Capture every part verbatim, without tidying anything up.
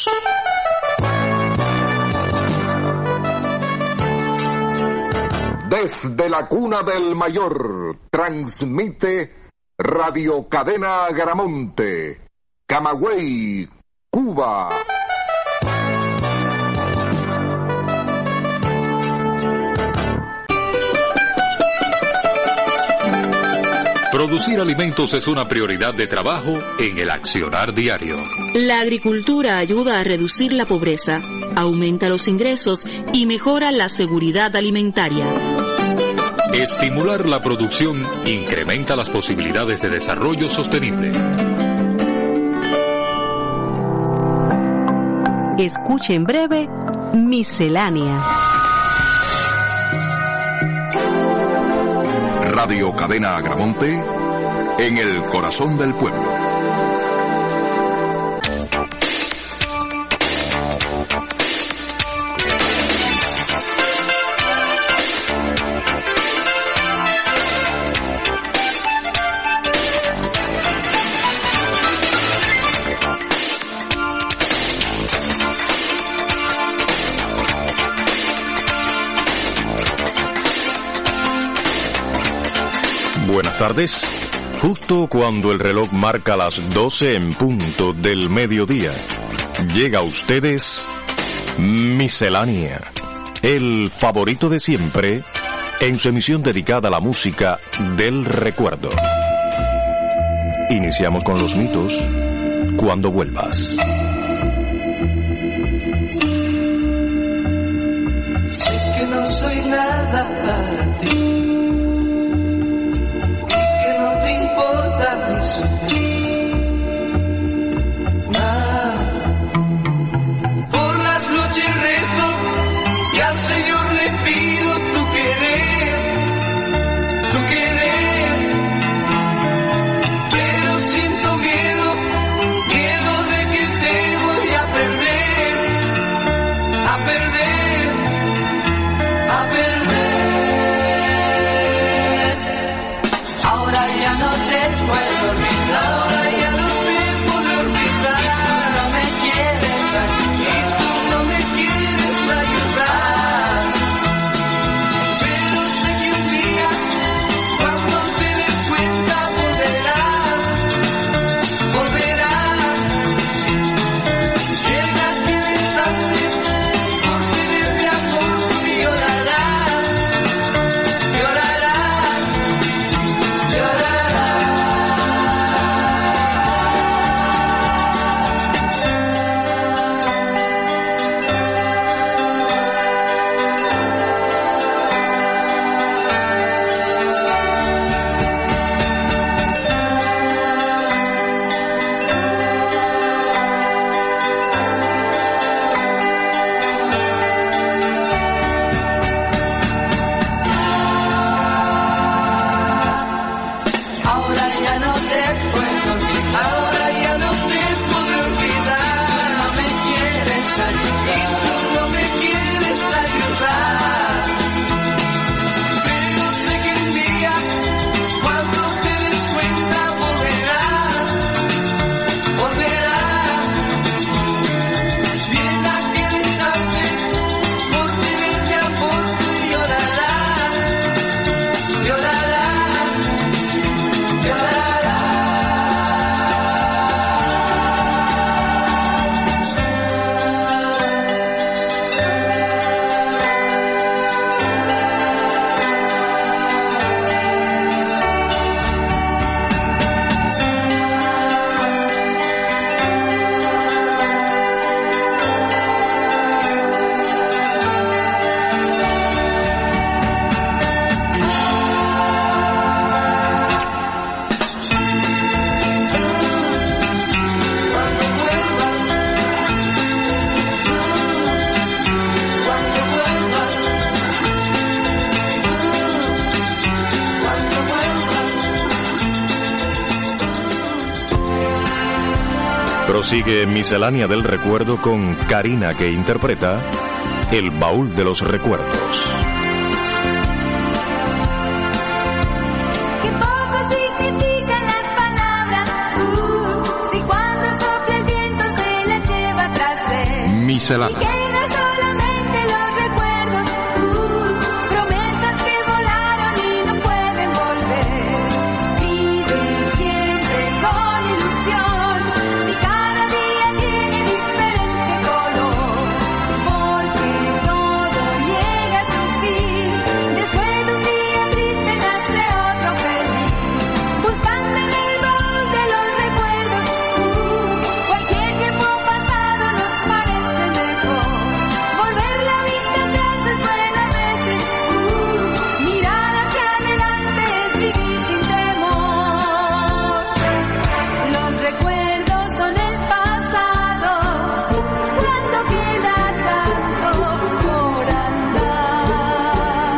Desde la cuna del Mayor, transmite Radio Cadena Garamonte, Camagüey, Cuba. Producir alimentos es una prioridad de trabajo en el accionar diario. La agricultura ayuda a reducir la pobreza, aumenta los ingresos y mejora la seguridad alimentaria. Estimular la producción incrementa las posibilidades de desarrollo sostenible. Escuche en breve Miscelánea. Radio Cadena Agramonte, en el corazón del pueblo. Buenas tardes. Justo cuando el reloj marca las doce en punto del mediodía, llega a ustedes Miscelánea, el favorito de siempre, en su emisión dedicada a la música del recuerdo. Iniciamos con los mitos, cuando vuelvas. Sé que no soy nada para ti. No importa mi sufrir, nada. Por las noches rezo y al Señor le pido tu querer, tu querer. Pero siento miedo, miedo de que te voy a perder, a perder, a perder. Ahora ya no te puedo olvidar, ahora ya no te puedo olvidar. Y tú no me quieres ayudar, y tú no me quieres ayudar. Pero sé que un día, cuando te des cuenta, volverás, volverás. Llega aquel instante, por tenerte amor y llorarás, llorarás, llorarás. Ahora ya no te puedo olvidar, ahora ya no te puedo olvidar. No me quieres ayudar, y tú no me quieres ayudar. Pero sé que un día, cuando te des cuenta, volverás, volverás. Viene aquel instante, por tenerte amor y llorarás, llorarás. Prosigue Miscelánea del Recuerdo con Karina, que interpreta El Baúl de los Recuerdos. Qué poco significan las palabras, uh, si cuando sopla el viento se las lleva tras él. Miscelánea. Quedan solamente los recuerdos, uh, promesas que volaron y no pueden volver. Vive siempre con ilusión, si cada día tiene diferente color, porque todo llega a su fin. Después de un día triste nace otro feliz, buscando en el baúl de los recuerdos, uh, cualquier tiempo pasado nos parece mejor. Volver la vista atrás es bueno a veces, uh, mirar hacia adelante es vivir sin temor. Los recuerdos son el pasado, cuando queda tanto por andar.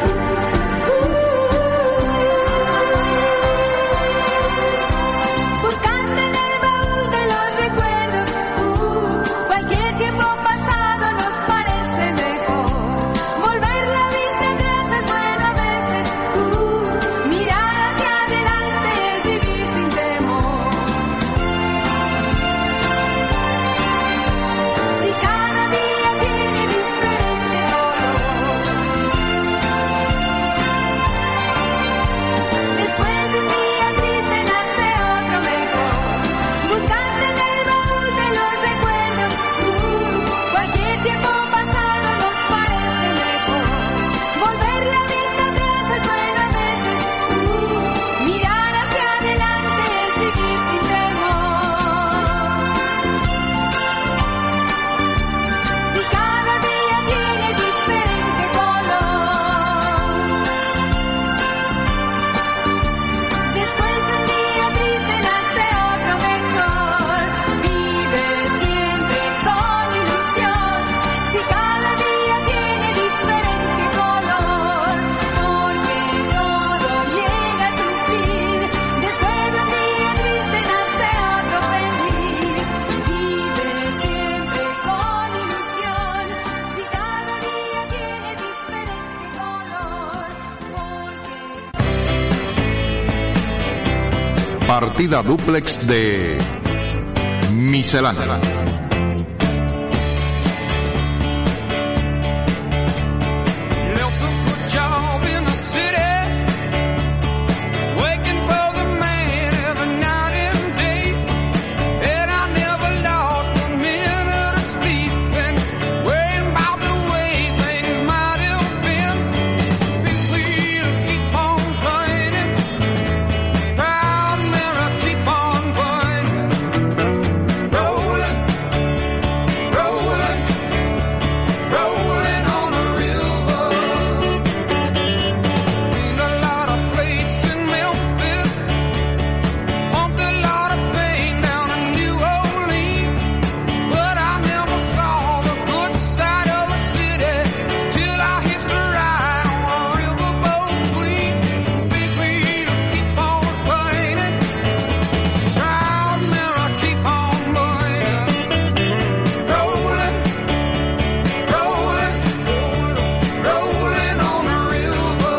Uh, buscando en el baúl de los recuerdos, uh, cualquier tiempo pasado nos parece mejor. Volver la vista atrás es bueno a veces, uh, mirar hacia adelante es vivir sin temor. Si cada día tiene diferente color, después de un día triste nace otro mejor. Buscando en el baúl de los recuerdos, uh, cualquier tiempo pasado nos parece mejor. Volver la vista atrás es bueno a veces, uh, mirar hacia adelante es vivir sin temor. Si cada día tiene diferente color, después de un día triste nace otro mejor. Vive siempre con ilusión, si cada día tiene diferente color, porque todo llega a su fin. Después de un día triste nace otro feliz. Vive siempre con ilusión, si cada día tiene diferente color, porque Partida dúplex de Miscelánea. Left a good job in the city, working for the man every night and day, and I never lost a minute of sleeping, worrying about the way things might have been. Big wheel keep on turning, proud mirror keep on pointing, rolling, rolling, rolling on the river. Seen a lot of plates in Memphis, pumped a lot of pain down in New Orleans, but I never saw the good side of a city till I hitched a ride on a riverboat queen. Big wheel keep on turning, proud mirror keep on pointing, rolling, rolling, rolling on the river.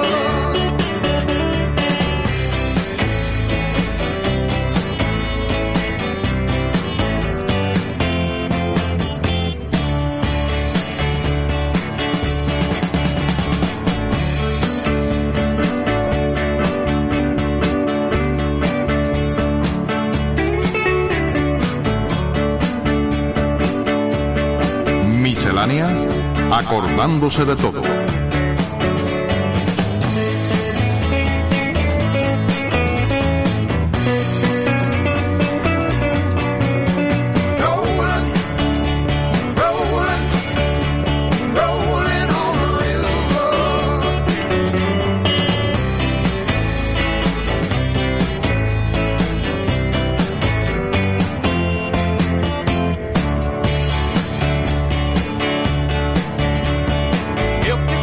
Miscelánea, acordándose de todo. Rolling, rolling, rolling on the river. If you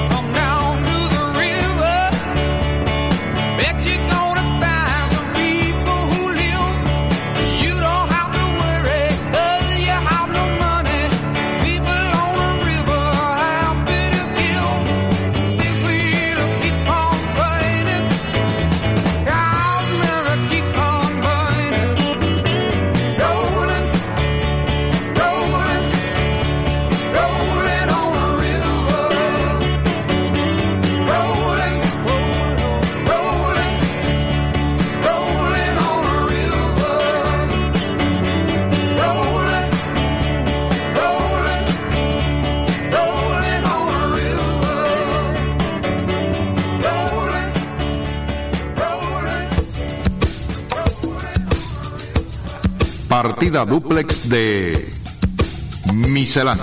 partida dúplex de Miscelánea.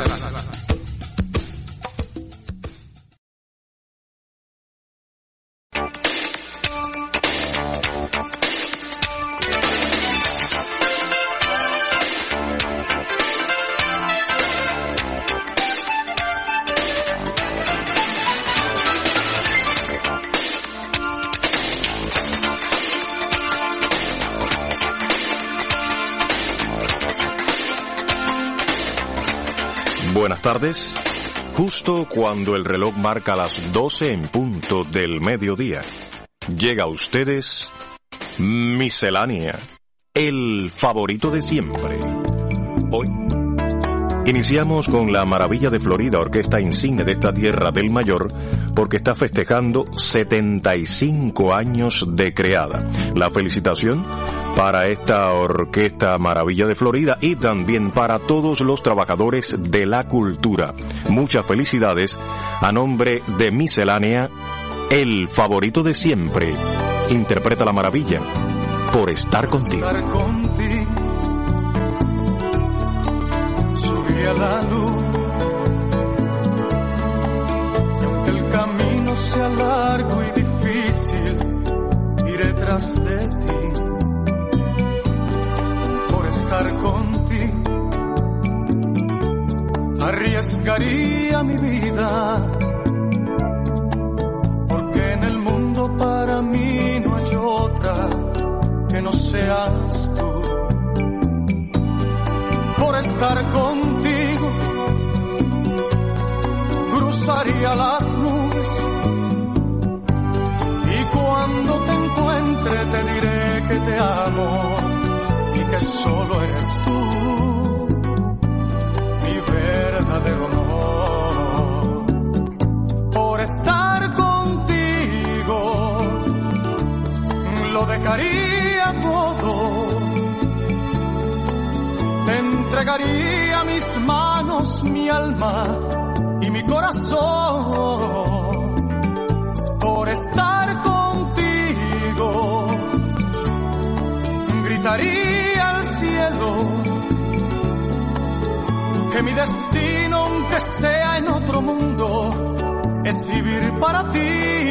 Buenas tardes. Justo cuando el reloj marca las doce en punto del mediodía, llega a ustedes Miscelánea, el favorito de siempre. Hoy iniciamos con la Maravilla de Florida, orquesta insigne de esta tierra del Mayor, porque está festejando setenta y cinco años de creada. La felicitación para esta orquesta Maravilla de Florida y también para todos los trabajadores de la cultura. Muchas felicidades a nombre de Miscelánea, el favorito de siempre. Interpreta la maravilla, Por estar contigo. Estar contigo. Subí a la luz. Y aunque el camino sea largo y difícil, iré tras de ti. Por estar contigo, arriesgaría mi vida, porque en el mundo para mí no hay otra que no seas tú. Por estar contigo, cruzaría las nubes, y cuando te encuentre te diré que te amo y que solo eres tú mi verdadero amor. Por estar contigo lo dejaría todo, te entregaría mis manos, mi alma y mi corazón. Por estar contigo gritaría al cielo que mi destino, aunque sea en otro mundo, es vivir para ti.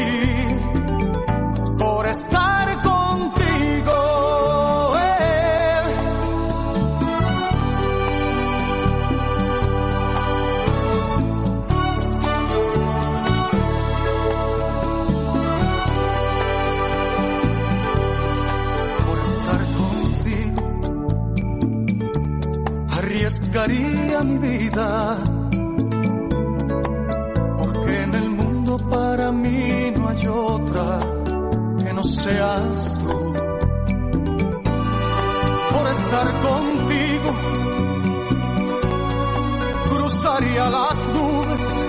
Por estar contigo, eh. Por estar contigo, arriesgaría mi vida, porque en el mundo para mí no hay otra que no seas tú. Por estar contigo, cruzaría las nubes,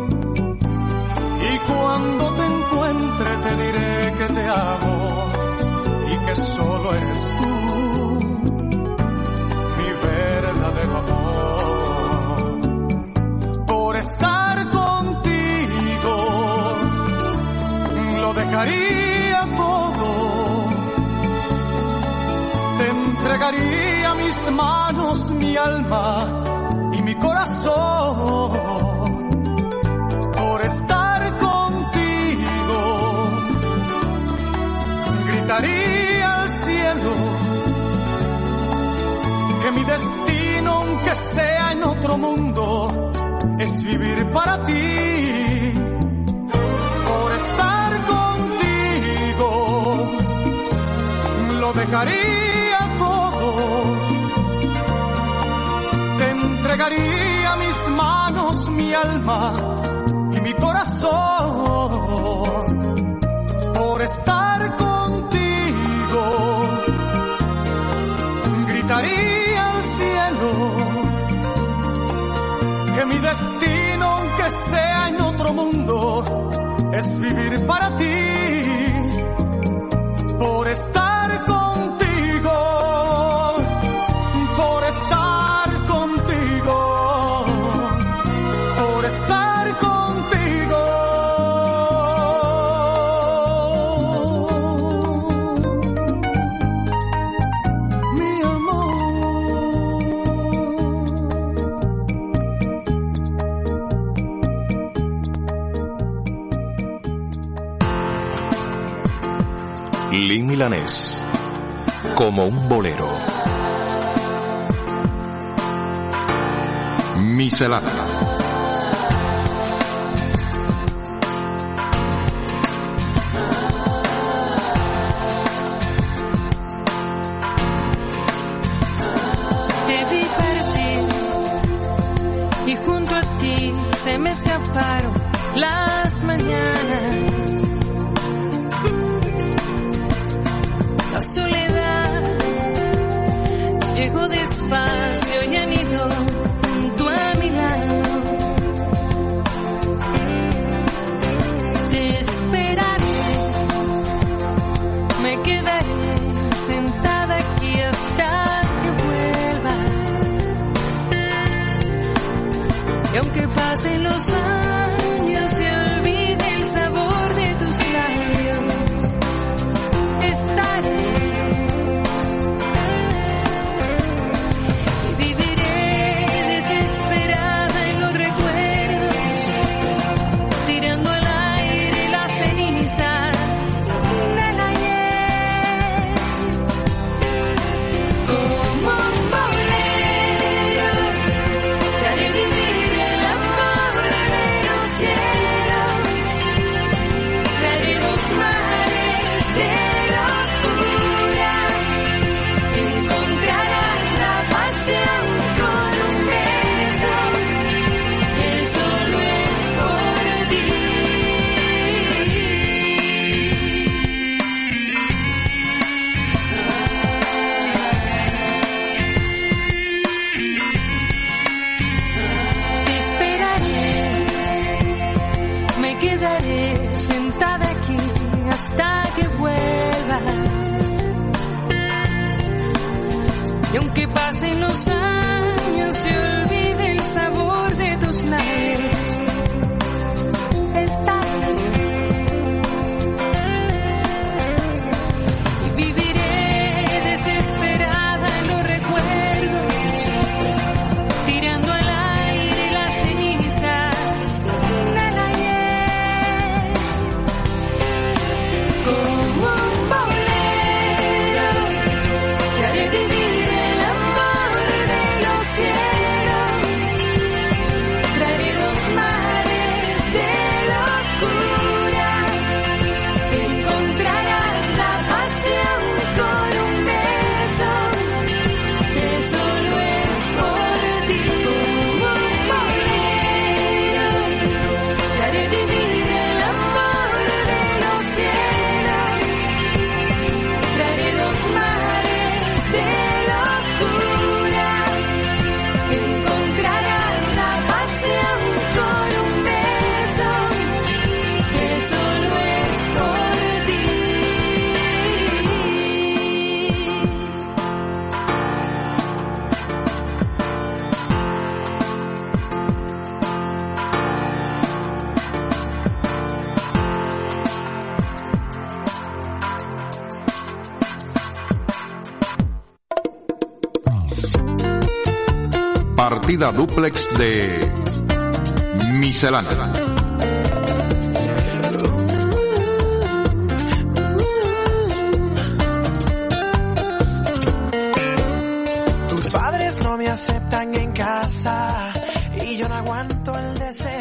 y cuando te encuentre te diré que te amo y que solo eres tú mi verdadero amor. Por estar contigo lo dejaría todo, te entregaría mis manos, mi alma y mi corazón. Por estar contigo gritaría al cielo que mi destino, aunque sea en otro mundo, es vivir para ti. Por estar contigo lo dejaría todo, te entregaría mis manos, mi alma y mi corazón. Por estar contigo gritaría al cielo que mi destino, aunque sea en otro mundo, es vivir para ti. Por estar contigo, por estar contigo, por estar contigo. Mi amor. Lee Milanés, como un bolero. Miscelánea. Te vi partir y junto a ti se me escaparon las mañanas. La soledad llegó despacio y anidó junto a mi lado. Te esperaré, me quedaré sentada aquí hasta que vuelvas. Y aunque pasen los años se olvide el sabor de tus labios, estaré. Y aunque pasen los años se olvide el sabor de tus labios, estaré. Y viviré desesperada en los recuerdos, tirando al aire las cenizas del ayer. Como un bolero que haré vivir Partida dúplex de Miscelánea. Tus padres no me aceptan en casa y yo no aguanto el deseo.